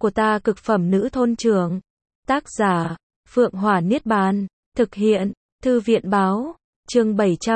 của ta cực phẩm nữ thôn trưởng. Tác giả, Phượng Hỏa Niết Bàn. Thực hiện, Thư viện báo. Chương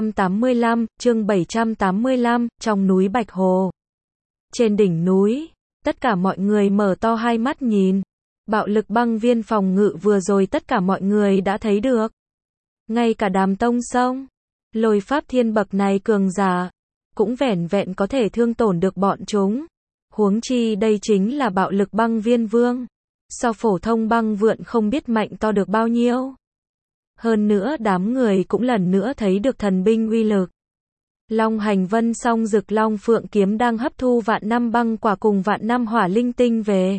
785, trong núi Bạch Hồ. Trên đỉnh núi, tất cả mọi người mở to hai mắt nhìn. Bạo lực băng viên phòng ngự vừa rồi tất cả mọi người đã thấy được. Ngay cả Đàm Tông Sông, Lôi Pháp Thiên bậc này cường giả, cũng vẻn vẹn có thể thương tổn được bọn chúng. Huống chi đây chính là bạo lực băng viên vương. So phổ thông băng vượn không biết mạnh to được bao nhiêu. Hơn nữa đám người cũng lần nữa thấy được thần binh uy lực. Long Hành Vân song Dực Long Phượng kiếm đang hấp thu vạn năm băng quả cùng vạn năm hỏa linh tinh về.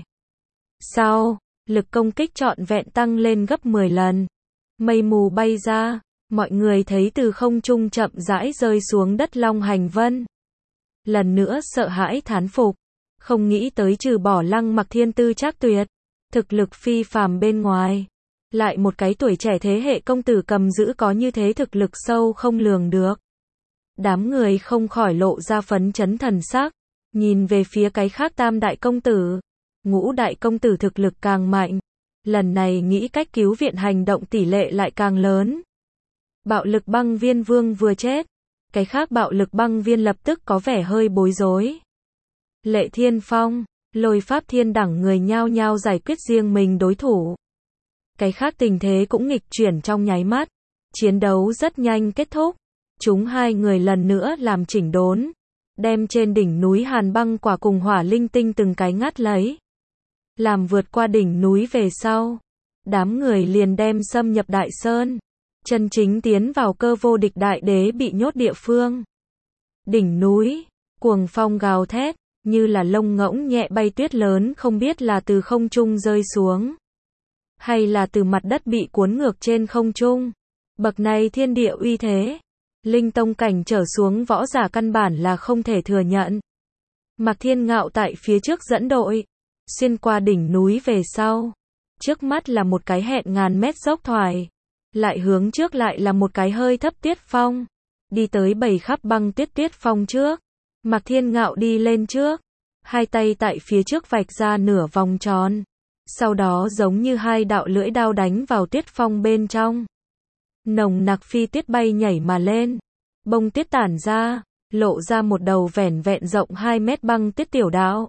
Sau, lực công kích trọn vẹn tăng lên gấp 10 lần. Mây mù bay ra, mọi người thấy từ không trung chậm rãi rơi xuống đất Long Hành Vân. Lần nữa sợ hãi thán phục, không nghĩ tới trừ bỏ Lăng Mặc thiên tư trác tuyệt, thực lực phi phàm bên ngoài, lại một cái tuổi trẻ thế hệ công tử cầm giữ có như thế thực lực sâu không lường được. Đám người không khỏi lộ ra phấn chấn thần sắc, nhìn về phía cái khác tam đại công tử. Ngũ đại công tử thực lực càng mạnh, lần này nghĩ cách cứu viện hành động tỷ lệ lại càng lớn. Bạo lực băng viên vương vừa chết, cái khác bạo lực băng viên lập tức có vẻ hơi bối rối. Lệ Thiên Phong, Lôi Pháp Thiên đẳng người nhao nhao giải quyết riêng mình đối thủ. Cái khác tình thế cũng nghịch chuyển trong nháy mắt, chiến đấu rất nhanh kết thúc. Chúng hai người lần nữa làm chỉnh đốn, đem trên đỉnh núi hàn băng quả cùng hỏa linh tinh từng cái ngắt lấy. Làm vượt qua đỉnh núi về sau, đám người liền đem xâm nhập Đại Sơn, chân chính tiến vào cơ vô địch đại đế bị nhốt địa phương. Đỉnh núi, cuồng phong gào thét, như là lông ngỗng nhẹ bay tuyết lớn không biết là từ không trung rơi xuống, hay là từ mặt đất bị cuốn ngược trên không trung. Bậc này thiên địa uy thế, linh tông cảnh trở xuống võ giả căn bản là không thể thừa nhận. Mạc Thiên Ngạo tại phía trước dẫn đội, xuyên qua đỉnh núi về sau. Trước mắt là một cái hẹn ngàn mét dốc thoải, lại hướng trước lại là một cái hơi thấp tuyết phong. Đi tới bầy khắp băng tuyết phong trước, Mạc Thiên Ngạo đi lên trước, hai tay tại phía trước vạch ra nửa vòng tròn. Sau đó giống như hai đạo lưỡi đao đánh vào tuyết phong bên trong. Nồng nặc phi tuyết bay nhảy mà lên, bông tuyết tản ra, lộ ra một đầu vẻn vẹn rộng 2 mét băng tuyết tiểu đạo.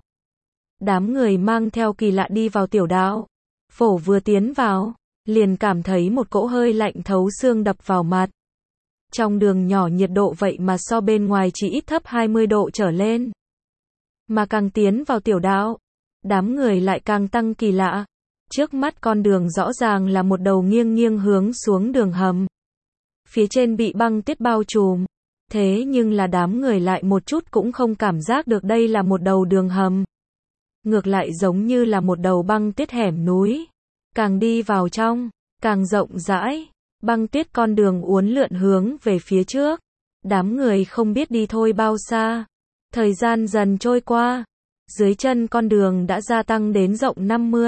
Đám người mang theo kỳ lạ đi vào tiểu đạo. Phổ vừa tiến vào, liền cảm thấy một cỗ hơi lạnh thấu xương đập vào mặt. Trong đường nhỏ nhiệt độ vậy mà so bên ngoài chỉ ít thấp 20 độ trở lên. Mà càng tiến vào tiểu đạo, đám người lại càng tăng kỳ lạ. Trước mắt con đường rõ ràng là một đầu nghiêng nghiêng hướng xuống đường hầm. Phía trên bị băng tuyết bao trùm. Thế nhưng là đám người lại một chút cũng không cảm giác được đây là một đầu đường hầm. Ngược lại giống như là một đầu băng tuyết hẻm núi. Càng đi vào trong, càng rộng rãi. Băng tuyết con đường uốn lượn hướng về phía trước. Đám người không biết đi thôi bao xa. Thời gian dần trôi qua. Dưới chân con đường đã gia tăng đến rộng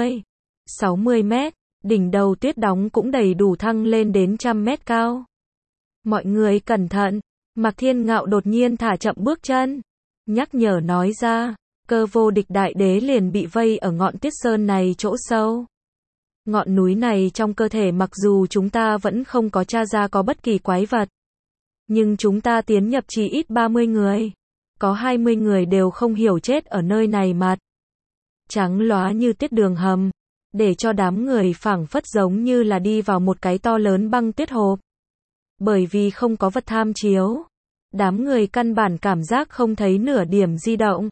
50-60 mét. Đỉnh đầu tuyết đóng cũng đầy đủ thăng lên đến 100 mét cao. Mọi người cẩn thận. Mạc Thiên Ngạo đột nhiên thả chậm bước chân, nhắc nhở nói ra, cơ vô địch đại đế liền bị vây ở ngọn tuyết sơn này chỗ sâu. Ngọn núi này trong cơ thể mặc dù chúng ta vẫn không có tra ra có bất kỳ quái vật, nhưng chúng ta tiến nhập chỉ ít 30 người, có 20 người đều không hiểu chết ở nơi này mặt. Trắng lóa như tuyết đường hầm, để cho đám người phảng phất giống như là đi vào một cái to lớn băng tuyết hộp. Bởi vì không có vật tham chiếu, đám người căn bản cảm giác không thấy nửa điểm di động.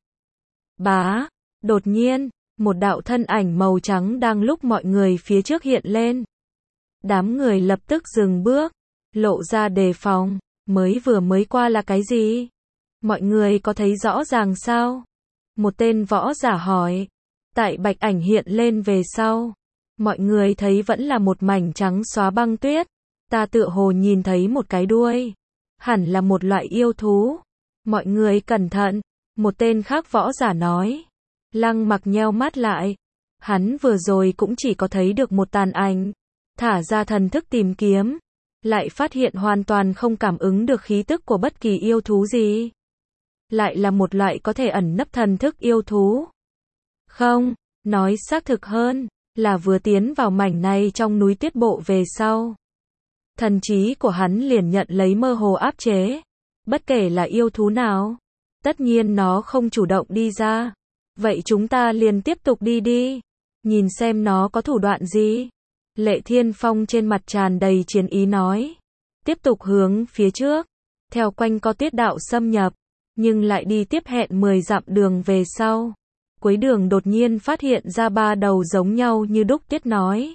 Bá, đột nhiên, một đạo thân ảnh màu trắng đang lúc mọi người phía trước hiện lên. Đám người lập tức dừng bước, lộ ra đề phòng, mới qua là cái gì? Mọi người có thấy rõ ràng sao? Một tên võ giả hỏi. Tại bạch ảnh hiện lên về sau, mọi người thấy vẫn là một mảnh trắng xóa băng tuyết. Ta tựa hồ nhìn thấy một cái đuôi, hẳn là một loại yêu thú. Mọi người cẩn thận, một tên khác võ giả nói. Lăng Mặc nheo mắt lại, hắn vừa rồi cũng chỉ có thấy được một tàn ảnh, thả ra thần thức tìm kiếm, lại phát hiện hoàn toàn không cảm ứng được khí tức của bất kỳ yêu thú gì. Lại là một loại có thể ẩn nấp thần thức yêu thú. Không, Nói xác thực hơn, là vừa tiến vào mảnh này trong núi Tuyết Bộ về sau. Thần trí của hắn liền nhận lấy mơ hồ áp chế. Bất kể là yêu thú nào, tất nhiên nó không chủ động đi ra. Vậy chúng ta liền tiếp tục đi đi. Nhìn xem nó có thủ đoạn gì. Lệ Thiên Phong trên mặt tràn đầy chiến ý nói. Tiếp tục hướng phía trước. Theo quanh co tuyết đạo xâm nhập. Nhưng lại đi tiếp hẹn 10 dặm đường về sau. Cuối đường đột nhiên phát hiện ra 3 đầu giống nhau như đúc tuyết nói.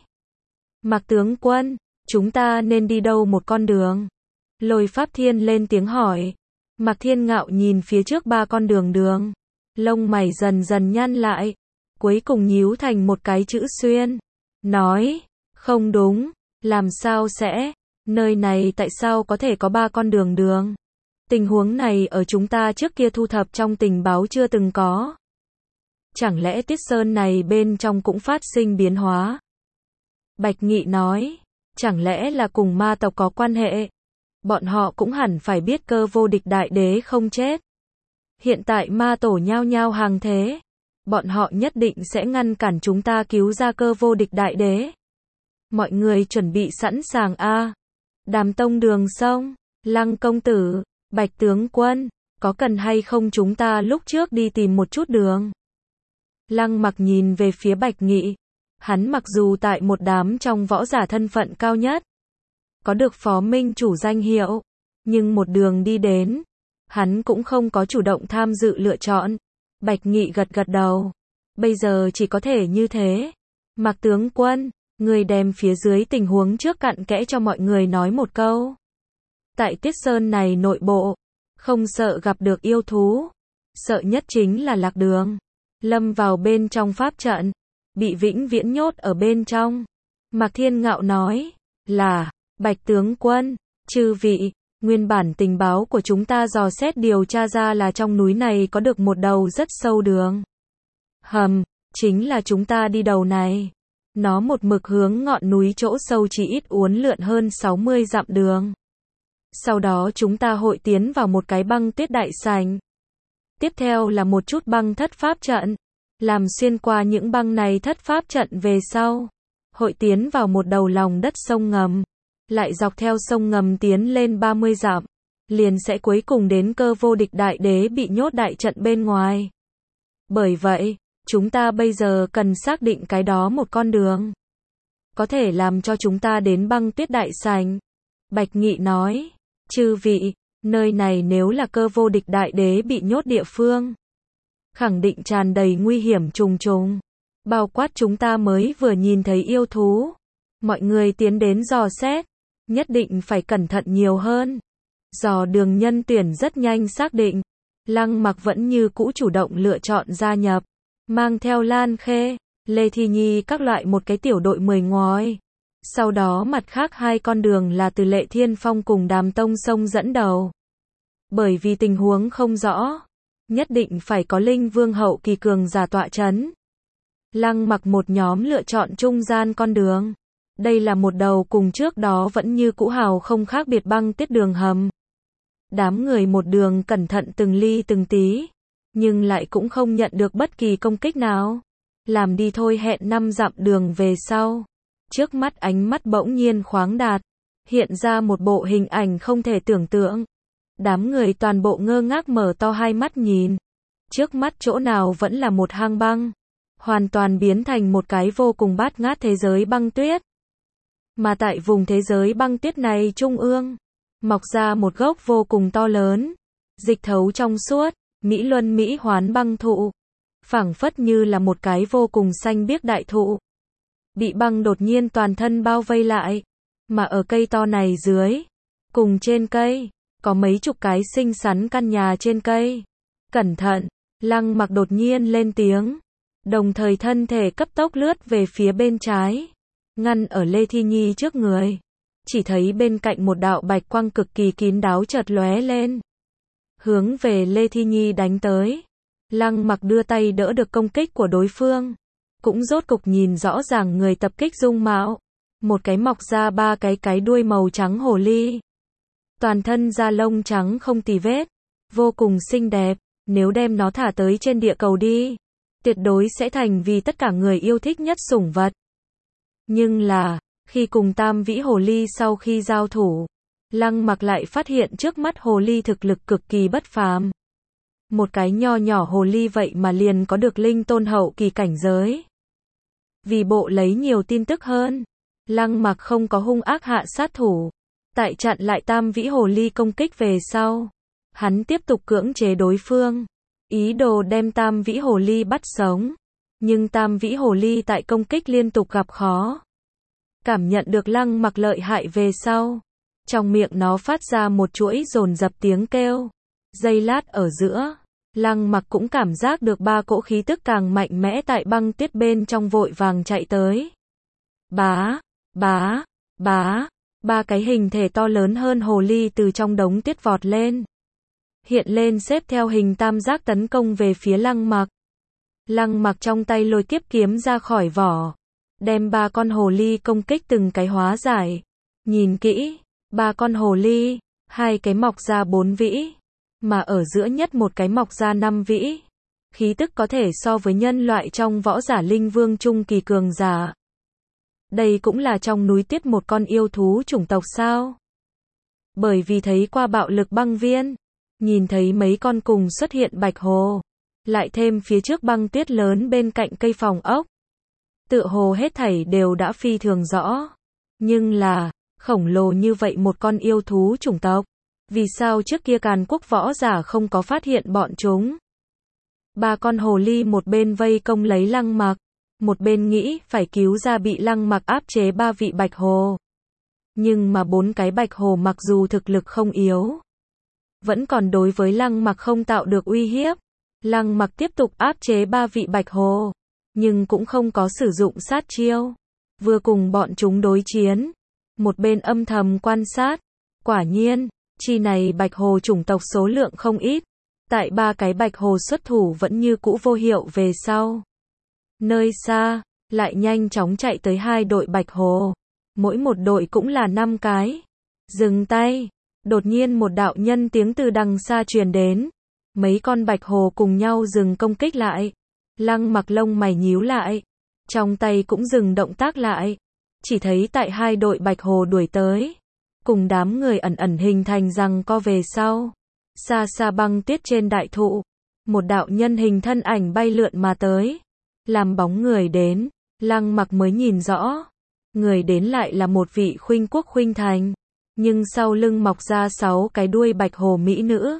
Mạc tướng quân, chúng ta nên đi đâu một con đường? Lôi Pháp Thiên lên tiếng hỏi. Mạc Thiên Ngạo nhìn phía trước 3 con đường. Lông mày dần dần nhăn lại. Cuối cùng nhíu thành một cái chữ xuyên. Nói, không đúng, làm sao sẽ? Nơi này tại sao có thể có 3 con đường? Tình huống này ở chúng ta trước kia thu thập trong tình báo chưa từng có. Chẳng lẽ Tiết Sơn này bên trong cũng phát sinh biến hóa? Bạch Nghị nói, chẳng lẽ là cùng ma tộc có quan hệ? Bọn họ cũng hẳn phải biết Cơ Vô Địch Đại Đế không chết. Hiện tại ma tổ nhao nhao hàng thế. Bọn họ nhất định sẽ ngăn cản chúng ta cứu ra Cơ Vô Địch Đại Đế. Mọi người chuẩn bị sẵn sàng a. Đàm Tông Đường xong, Lăng công tử, Bạch tướng quân, có cần hay không chúng ta lúc trước đi tìm một chút đường? Lăng Mặc nhìn về phía Bạch Nghị. Hắn mặc dù tại một đám trong võ giả thân phận cao nhất, có được phó minh chủ danh hiệu, nhưng một đường đi đến, hắn cũng không có chủ động tham dự lựa chọn. Bạch Nghị gật gật đầu. Bây giờ chỉ có thể như thế. Mạc tướng quân, người đem phía dưới tình huống trước cặn kẽ cho mọi người nói một câu. Tại Tiết Sơn này nội bộ, không sợ gặp được yêu thú, sợ nhất chính là lạc đường. Lâm vào bên trong pháp trận, bị vĩnh viễn nhốt ở bên trong. Mạc Thiên Ngạo nói, là, Bạch tướng quân, chư vị, nguyên bản tình báo của chúng ta dò xét điều tra ra là trong núi này có được một đầu rất sâu đường. Chính là chúng ta đi đầu này. Nó một mực hướng ngọn núi chỗ sâu chỉ ít uốn lượn hơn 60 dặm đường. Sau đó chúng ta hội tiến vào một cái băng tuyết đại sảnh. Tiếp theo là một chút băng thất pháp trận. Làm xuyên qua những băng này thất pháp trận về sau. Hội tiến vào một đầu lòng đất sông ngầm. Lại dọc theo sông ngầm tiến lên 30 dặm. Liền sẽ cuối cùng đến Cơ Vô Địch Đại Đế bị nhốt đại trận bên ngoài. Bởi vậy, chúng ta bây giờ cần xác định cái đó một con đường. Có thể làm cho chúng ta đến băng tuyết đại sảnh. Bạch Nghị nói, chư vị, nơi này nếu là Cơ Vô Địch Đại Đế bị nhốt địa phương, khẳng định tràn đầy nguy hiểm trùng trùng. Bao quát chúng ta mới vừa nhìn thấy yêu thú. Mọi người tiến đến dò xét, nhất định phải cẩn thận nhiều hơn. Dò đường nhân tuyển rất nhanh xác định. Lăng Mặc vẫn như cũ chủ động lựa chọn gia nhập. Mang theo Lan Khê, Lê Thi Nhi các loại một cái tiểu đội 10 ngói. Sau đó mặt khác 2 con đường là từ Lệ Thiên Phong cùng Đàm Tông Sông dẫn đầu. Bởi vì tình huống không rõ, nhất định phải có Linh Vương hậu kỳ cường giả tọa chấn. Lăng Mặc một nhóm lựa chọn trung gian con đường. Đây là một đầu cùng trước đó vẫn như cũ hào không khác biệt băng tuyết đường hầm. Đám người một đường cẩn thận từng ly từng tí, nhưng lại cũng không nhận được bất kỳ công kích nào. Làm đi thôi hẹn 5 dặm đường về sau. Trước mắt ánh mắt bỗng nhiên khoáng đạt, hiện ra một bộ hình ảnh không thể tưởng tượng. Đám người toàn bộ ngơ ngác mở to hai mắt nhìn. Trước mắt chỗ nào vẫn là một hang băng, hoàn toàn biến thành một cái vô cùng bát ngát thế giới băng tuyết. Mà tại vùng thế giới băng tuyết này trung ương, mọc ra một gốc vô cùng to lớn, dịch thấu trong suốt, mỹ luân mỹ hoán băng thụ. Phảng phất như là một cái vô cùng xanh biếc đại thụ. Bị băng đột nhiên toàn thân bao vây lại. Mà ở cây to này dưới, cùng trên cây, có mấy chục cái xinh xắn căn nhà trên cây. Cẩn thận, Lăng Mặc đột nhiên lên tiếng. Đồng thời thân thể cấp tốc lướt về phía bên trái. Ngăn ở Lê Thi Nhi trước người. Chỉ thấy bên cạnh một đạo bạch quang cực kỳ kín đáo chợt lóe lên. Hướng về Lê Thi Nhi đánh tới. Lăng Mặc đưa tay đỡ được công kích của đối phương. Cũng rốt cục nhìn rõ ràng người tập kích dung mạo. Một cái mọc ra 3 cái đuôi màu trắng hồ ly. Toàn thân da lông trắng không tì vết. Vô cùng xinh đẹp. Nếu đem nó thả tới trên địa cầu đi, tuyệt đối sẽ thành vì tất cả người yêu thích nhất sủng vật. Nhưng là, khi cùng Tam Vĩ Hồ Ly sau khi giao thủ, Lăng Mặc lại phát hiện trước mắt hồ ly thực lực cực kỳ bất phàm. Một cái nho nhỏ hồ ly vậy mà liền có được linh tôn hậu kỳ cảnh giới. Vì bộ lấy nhiều tin tức hơn, Lăng Mặc không có hung ác hạ sát thủ. Tại chặn lại Tam Vĩ Hồ Ly công kích về sau, hắn tiếp tục cưỡng chế đối phương, ý đồ đem Tam Vĩ Hồ Ly bắt sống. Nhưng Tam Vĩ Hồ Ly tại công kích liên tục gặp khó. Cảm nhận được Lăng Mặc lợi hại về sau, trong miệng nó phát ra một chuỗi dồn dập tiếng kêu. Giây lát ở giữa, Lăng Mặc cũng cảm giác được ba cỗ khí tức càng mạnh mẽ tại băng tuyết bên trong vội vàng chạy tới. Bá, bá, bá, ba cái hình thể to lớn hơn hồ ly từ trong đống tuyết vọt lên. Hiện lên xếp theo hình tam giác tấn công về phía Lăng Mặc. Lăng Mặc trong tay lôi kiếp kiếm ra khỏi vỏ, đem ba con hồ ly công kích từng cái hóa giải. Nhìn kỹ, ba con hồ ly, hai cái mọc ra 4 vĩ, mà ở giữa nhất một cái mọc ra 5 vĩ. Khí tức có thể so với nhân loại trong võ giả linh vương trung kỳ cường giả. Đây cũng là trong núi tuyết một con yêu thú chủng tộc sao? Bởi vì thấy qua bạo lực băng viên, nhìn thấy mấy con cùng xuất hiện bạch hồ, lại thêm phía trước băng tuyết lớn bên cạnh cây phòng ốc. Tựa hồ hết thảy đều đã phi thường rõ. Nhưng là, khổng lồ như vậy một con yêu thú chủng tộc, vì sao trước kia Càn Quốc võ giả không có phát hiện bọn chúng? Ba con hồ ly một bên vây công lấy Lăng Mặc, một bên nghĩ phải cứu ra bị Lăng Mặc áp chế ba vị bạch hồ. Nhưng mà 4 cái bạch hồ mặc dù thực lực không yếu, vẫn còn đối với Lăng Mặc không tạo được uy hiếp. Lăng Mặc tiếp tục áp chế ba vị bạch hồ, nhưng cũng không có sử dụng sát chiêu. Vừa cùng bọn chúng đối chiến, một bên âm thầm quan sát. Quả nhiên, chi này bạch hồ chủng tộc số lượng không ít. Tại ba cái bạch hồ xuất thủ vẫn như cũ vô hiệu về sau. Nơi xa, lại nhanh chóng chạy tới 2 đội bạch hồ. Mỗi một đội cũng là 5 cái. Dừng tay. Đột nhiên một đạo nhân tiếng từ đằng xa truyền đến. Mấy con bạch hồ cùng nhau dừng công kích lại. Lăng Mặc lông mày nhíu lại. Trong tay cũng dừng động tác lại. Chỉ thấy tại 2 đội bạch hồ đuổi tới. Cùng đám người ẩn ẩn hình thành giằng co về sau. Xa xa băng tuyết trên đại thụ. Một đạo nhân hình thân ảnh bay lượn mà tới. Làm bóng người đến. Lăng Mặc mới nhìn rõ. Người đến lại là một vị khuynh quốc khuynh thành. Nhưng sau lưng mọc ra 6 cái đuôi bạch hồ mỹ nữ.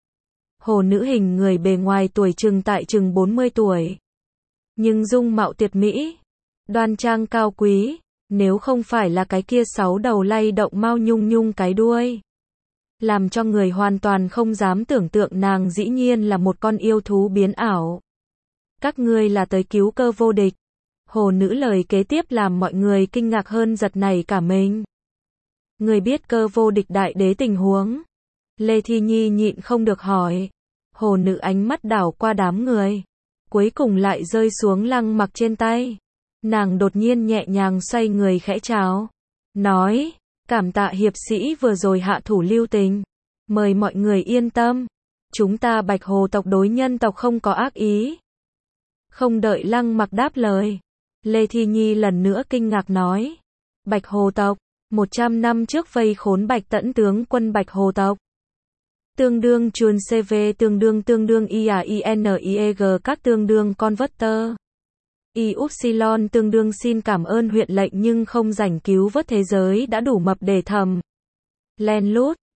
Hồ nữ hình người bề ngoài tuổi chừng tại chừng 40 tuổi. Nhưng dung mạo tuyệt mỹ. Đoan trang cao quý. Nếu không phải là cái kia 6 đầu lay động mau nhung nhung cái đuôi. Làm cho người hoàn toàn không dám tưởng tượng nàng dĩ nhiên là một con yêu thú biến ảo. Các ngươi là tới cứu Cơ Vô Địch. Hồ nữ lời kế tiếp làm mọi người kinh ngạc hơn giật nảy cả mình. Người biết Cơ Vô Địch đại đế tình huống. Lê Thi Nhi nhịn không được hỏi. Hồ nữ ánh mắt đảo qua đám người. Cuối cùng lại rơi xuống Lăng Mặc trên tay. Nàng đột nhiên nhẹ nhàng xoay người khẽ chào. Nói, cảm tạ hiệp sĩ vừa rồi hạ thủ lưu tình. Mời mọi người yên tâm. Chúng ta bạch hồ tộc đối nhân tộc không có ác ý. Không đợi Lăng Mặc đáp lời. Lê Thi Nhi lần nữa kinh ngạc nói. Bạch hồ tộc, 100 năm trước vây khốn Bạch Tẫn tướng quân bạch hồ tộc. Tương đương chuồn CV tương đương IAINIEG các tương đương converter. Yupsilon tương đương xin cảm ơn huyện lệnh nhưng không rảnh cứu vớt thế giới đã đủ mập để thầm. Len lút,